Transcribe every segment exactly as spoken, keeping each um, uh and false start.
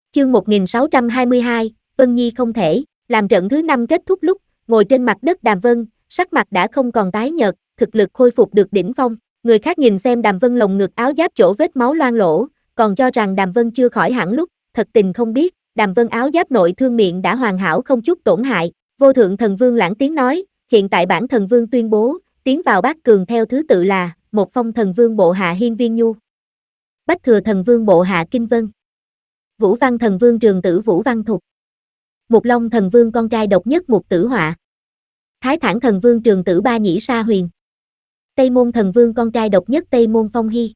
Chương một nghìn sáu trăm hai mươi hai, Vân Nhi không thể, làm trận thứ năm kết thúc lúc, ngồi trên mặt đất Đàm Vân, sắc mặt đã không còn tái nhợt, thực lực khôi phục được đỉnh phong. Người khác nhìn xem Đàm Vân lồng ngực áo giáp chỗ vết máu loang lổ, còn cho rằng Đàm Vân chưa khỏi hẳn lúc, thật tình không biết, Đàm Vân áo giáp nội thương miệng đã hoàn hảo không chút tổn hại. Vô thượng thần vương lãng tiếng nói, hiện tại bản thần vương tuyên bố, tiến vào bát cường theo thứ tự là, một phong thần vương bộ hạ Hiên Viên Nhu, Bách thừa thần vương bộ hạ Kinh Vân, Vũ Văn thần vương trường tử Vũ Văn Thục, Mục Long thần vương con trai độc nhất Mục Tử Họa, Thái Thản thần vương trường tử Ba Nhĩ Sa Huyền, Tây Môn thần vương con trai độc nhất Tây Môn Phong Hy,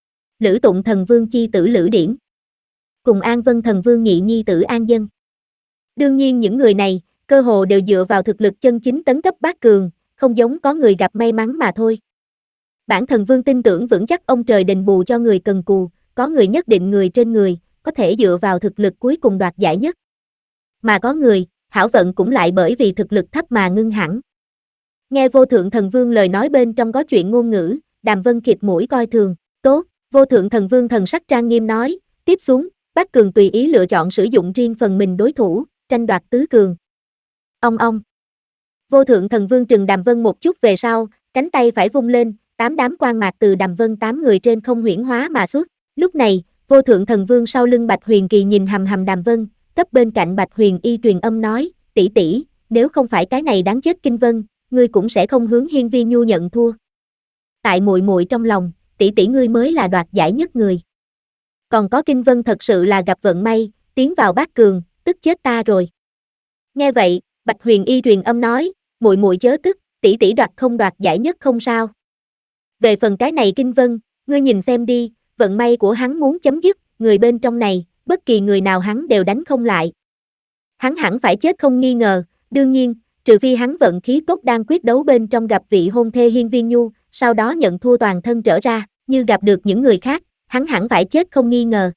Lữ Tụng thần vương chi tử Lữ Điển, cùng An Vân thần vương nhị nhi tử An Dân. Đương nhiên những người này, cơ hồ đều dựa vào thực lực chân chính tấn cấp bát cường, không giống có người gặp may mắn mà thôi. Bản thần vương tin tưởng vững chắc ông trời đền bù cho người cần cù, có người nhất định người trên người, có thể dựa vào thực lực cuối cùng đoạt giải nhất. Mà có người, hảo vận cũng lại bởi vì thực lực thấp mà ngưng hẳn. Nghe vô thượng thần vương lời nói bên trong có chuyện ngôn ngữ, Đàm Vân khịt mũi coi thường, tốt, vô thượng thần vương thần sắc trang nghiêm nói, tiếp xuống, bát cường tùy ý lựa chọn sử dụng riêng phần mình đối thủ, tranh đoạt tứ cường. Ông ông. Vô thượng thần vương trừng Đàm Vân một chút về sau, cánh tay phải vung lên, tám đám quang mạc từ Đàm Vân tám người trên không huyễn hóa mà xuất. Lúc này, vô thượng thần vương sau lưng Bạch Huyền Kỳ nhìn hầm hầm Đàm Vân, cấp bên cạnh Bạch Huyền Y truyền âm nói, tỷ tỷ, nếu không phải cái này đáng chết Kinh Vân, ngươi cũng sẽ không hướng Hiên Vi Nhu nhận thua. Tại muội muội trong lòng, tỷ tỷ ngươi mới là đoạt giải nhất người. Còn có Kinh Vân thật sự là gặp vận may, tiến vào bát cường, tức chết ta rồi. Nghe vậy, Bạch Huyền Y truyền âm nói, muội muội chớ tức, tỷ tỷ đoạt không đoạt giải nhất không sao. Về phần cái này Kinh Vân, ngươi nhìn xem đi, vận may của hắn muốn chấm dứt, người bên trong này, bất kỳ người nào hắn đều đánh không lại. Hắn hẳn phải chết không nghi ngờ, đương nhiên, trừ phi hắn vận khí cốt đang quyết đấu bên trong gặp vị hôn thê Hiên Viên Nhu, sau đó nhận thua toàn thân trở ra, như gặp được những người khác, hắn hẳn phải chết không nghi ngờ.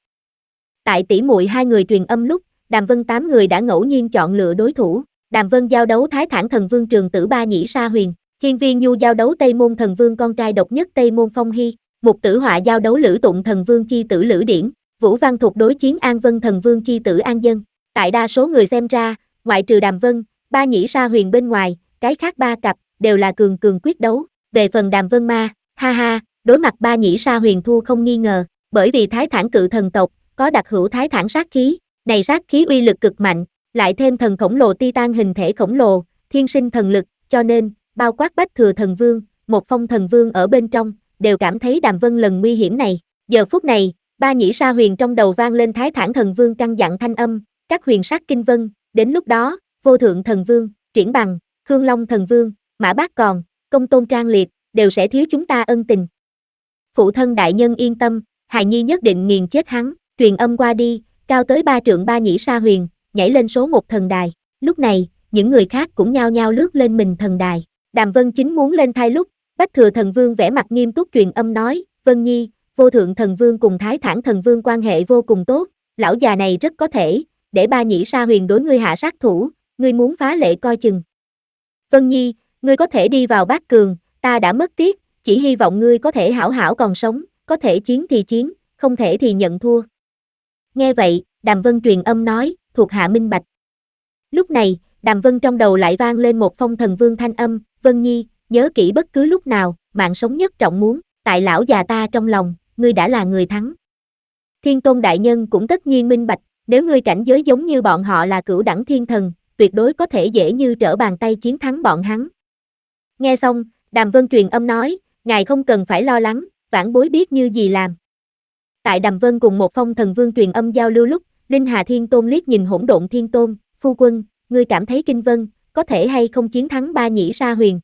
Tại tỷ muội hai người truyền âm lúc, Đàm Vân tám người đã ngẫu nhiên chọn lựa đối thủ, Đàm Vân giao đấu Thái Thản thần vương trường tử Ba Nhĩ Sa Huyền, Hiên Viên Nhu giao đấu Tây Môn thần vương con trai độc nhất Tây Môn Phong Hy, Mục Tử Họa giao đấu Lữ Tụng thần vương chi tử Lữ Điển, Vũ Văn Thục đối chiến An Vân thần vương chi tử An Dân. Tại đa số người xem ra, ngoại trừ Đàm Vân, Ba Nhĩ Sa Huyền bên ngoài, cái khác ba cặp đều là cường cường quyết đấu. Về phần Đàm Vân ma, ha ha, đối mặt Ba Nhĩ Sa Huyền thua không nghi ngờ, bởi vì Thái Thản cự thần tộc có đặc hữu Thái Thản sát khí, này sát khí uy lực cực mạnh, lại thêm thần khổng lồ Titan hình thể khổng lồ, thiên sinh thần lực, cho nên bao quát Bách thừa thần vương, một phong thần vương ở bên trong, đều cảm thấy Đàm Vân lần nguy hiểm này. Giờ phút này, Ba Nhĩ Sa Huyền trong đầu vang lên Thái Thản thần vương căn dặn thanh âm, các huyền sát Kinh Vân, đến lúc đó, vô thượng thần vương, Triển Bằng, Khương Long thần vương, Mã Bác Còn, Công Tôn Trang Liệt, đều sẽ thiếu chúng ta ân tình. Phụ thân đại nhân yên tâm, hài nhi nhất định nghiền chết hắn. Truyền âm qua đi, cao tới ba trượng Ba Nhĩ Sa Huyền, nhảy lên số một thần đài. Lúc này, những người khác cũng nhao nhao lướt lên mình thần đài. Đàm Vân chính muốn lên thai lúc, Bách thừa thần vương vẻ mặt nghiêm túc truyền âm nói, Vân Nhi, vô thượng thần vương cùng Thái Thản thần vương quan hệ vô cùng tốt, lão già này rất có thể, để Ba Nhĩ Sa Huyền đối ngươi hạ sát thủ, ngươi muốn phá lệ coi chừng. Vân Nhi, ngươi có thể đi vào bát cường, ta đã mất tiếc, chỉ hy vọng ngươi có thể hảo hảo còn sống, có thể chiến thì chiến, không thể thì nhận thua. Nghe vậy, Đàm Vân truyền âm nói, thuộc hạ minh bạch. Lúc này, Đàm Vân trong đầu lại vang lên một phong thần vương thanh âm, Vân Nhi, nhớ kỹ bất cứ lúc nào, mạng sống nhất trọng muốn, tại lão già ta trong lòng, ngươi đã là người thắng. Thiên Tôn đại nhân cũng tất nhiên minh bạch, nếu ngươi cảnh giới giống như bọn họ là cửu đẳng thiên thần, tuyệt đối có thể dễ như trở bàn tay chiến thắng bọn hắn. Nghe xong, Đàm Vân truyền âm nói, ngài không cần phải lo lắng, vãn bối biết như gì làm. Tại Đàm Vân cùng một phong thần vương truyền âm giao lưu lúc, Linh Hà Thiên Tôn liếc nhìn Hỗn Độn Thiên Tôn, phu quân, ngươi cảm thấy Kinh Vân, có thể hay không chiến thắng Ba Nhĩ Sa Huyền?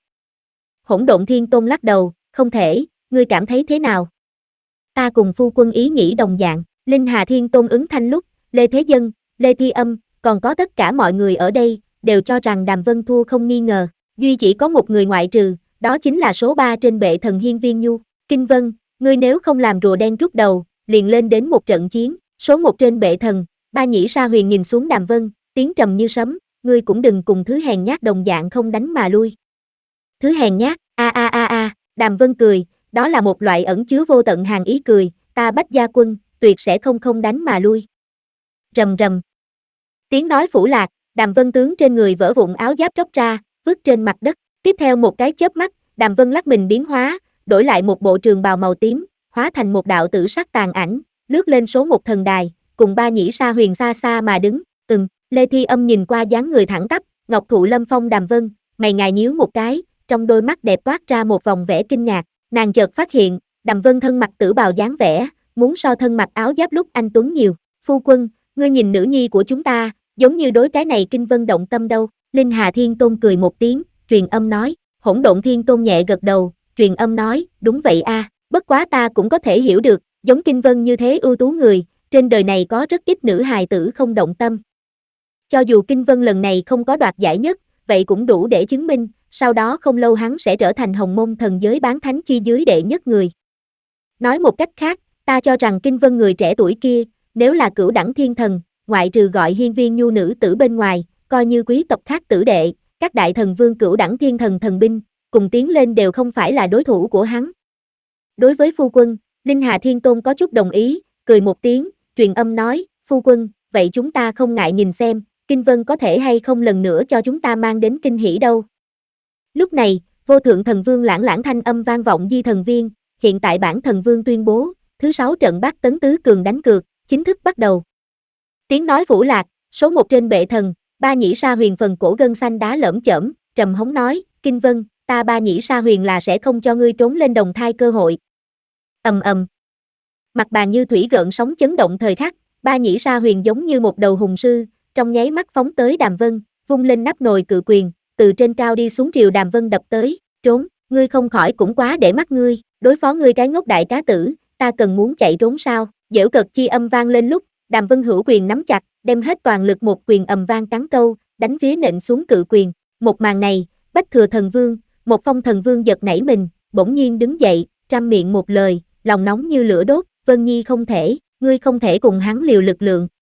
Hỗn Độn Thiên Tôn lắc đầu, không thể, ngươi cảm thấy thế nào? Ta cùng phu quân ý nghĩ đồng dạng. Linh Hà Thiên Tôn ứng thanh lúc, Lê Thế Dân, Lê Thi Âm, còn có tất cả mọi người ở đây, đều cho rằng Đàm Vân thua không nghi ngờ, duy chỉ có một người ngoại trừ, đó chính là số ba trên bệ thần Hiên Viên Nhu. Kinh Vân, ngươi nếu không làm rùa đen rút đầu, liền lên đến một trận chiến, số một trên bệ thần. Ba Nhĩ Sa Huyền nhìn xuống Đàm Vân, tiếng trầm như sấm, ngươi cũng đừng cùng thứ hèn nhát đồng dạng không đánh mà lui. Thứ hèn nhát, a a a a, Đàm Vân cười, đó là một loại ẩn chứa vô tận hàn ý cười, ta Bách Gia Quân, tuyệt sẽ không không đánh mà lui. Rầm rầm. Tiếng nói phủ lạc, Đàm Vân tướng trên người vỡ vụn áo giáp róc ra, vứt trên mặt đất. Tiếp theo một cái chớp mắt, Đàm Vân lắc mình biến hóa, đổi lại một bộ trường bào màu tím, hóa thành một đạo tử sắc tàn ảnh, lướt lên số một thần đài, cùng ba nhĩ sa huyền xa xa mà đứng. Ừm, Lê Thi Âm nhìn qua dáng người thẳng tắp, ngọc thụ lâm phong Đàm Vân, mày ngài nhíu một cái, trong đôi mắt đẹp toát ra một vòng vẻ kinh ngạc, nàng chợt phát hiện, Đàm Vân thân mặc tử bào dáng vẻ, muốn so thân mặc áo giáp lúc anh tuấn nhiều. Phu quân, ngươi nhìn nữ nhi của chúng ta, giống như đối cái này kinh vân động tâm đâu. Linh Hà Thiên Tôn cười một tiếng, truyền âm nói. Hỗn Độn Thiên Tôn nhẹ gật đầu, truyền âm nói, đúng vậy a, bất quá ta cũng có thể hiểu được, giống kinh vân như thế ưu tú người, trên đời này có rất ít nữ hài tử không động tâm. Cho dù kinh vân lần này không có đoạt giải nhất, vậy cũng đủ để chứng minh, sau đó không lâu hắn sẽ trở thành hồng môn thần giới bán thánh chi dưới đệ nhất người. Nói một cách khác, ta cho rằng kinh vân người trẻ tuổi kia, nếu là cửu đẳng thiên thần, ngoại trừ gọi hiên viên nhu nữ tử bên ngoài, coi như quý tộc khác tử đệ, các đại thần vương cửu đẳng thiên thần thần binh, cùng tiến lên đều không phải là đối thủ của hắn. Đối với phu quân, Linh Hà Thiên Tôn có chút đồng ý, cười một tiếng, truyền âm nói, phu quân, vậy chúng ta không ngại nhìn xem, kinh vân có thể hay không lần nữa cho chúng ta mang đến kinh hỉ đâu. Lúc này, vô thượng thần vương lãng lãng thanh âm vang vọng di thần viên, hiện tại bản thần vương tuyên bố, thứ sáu trận bát tấn tứ cường đánh cược, chính thức bắt đầu. Tiếng nói phủ lạc, số một trên bệ thần, ba nhĩ sa huyền phần cổ gân xanh đá lởm chởm, trầm hống nói, kinh vân, ta ba nhĩ sa huyền là sẽ không cho ngươi trốn lên đồng thai cơ hội. Ầm ầm. Mặt bàn như thủy gợn sóng chấn động thời khắc, ba nhĩ sa huyền giống như một đầu hùng sư, trong nháy mắt phóng tới Đàm Vân, vung lên nắp nồi cự quyền, từ trên cao đi xuống triều Đàm Vân đập tới, trốn, ngươi không khỏi cũng quá để mắt ngươi, đối phó ngươi cái ngốc đại cá tử, ta cần muốn chạy trốn sao? Giễu cợt chi âm vang lên lúc, Đàm Vân hữu quyền nắm chặt, đem hết toàn lực một quyền ầm vang cắn câu, đánh phía nện xuống cự quyền. Một màn này, Bách Thừa Thần Vương, một Phong Thần Vương giật nảy mình, bỗng nhiên đứng dậy, trăm miệng một lời, lòng nóng như lửa đốt, Vân Nhi không thể, ngươi không thể cùng hắn liều lực lượng.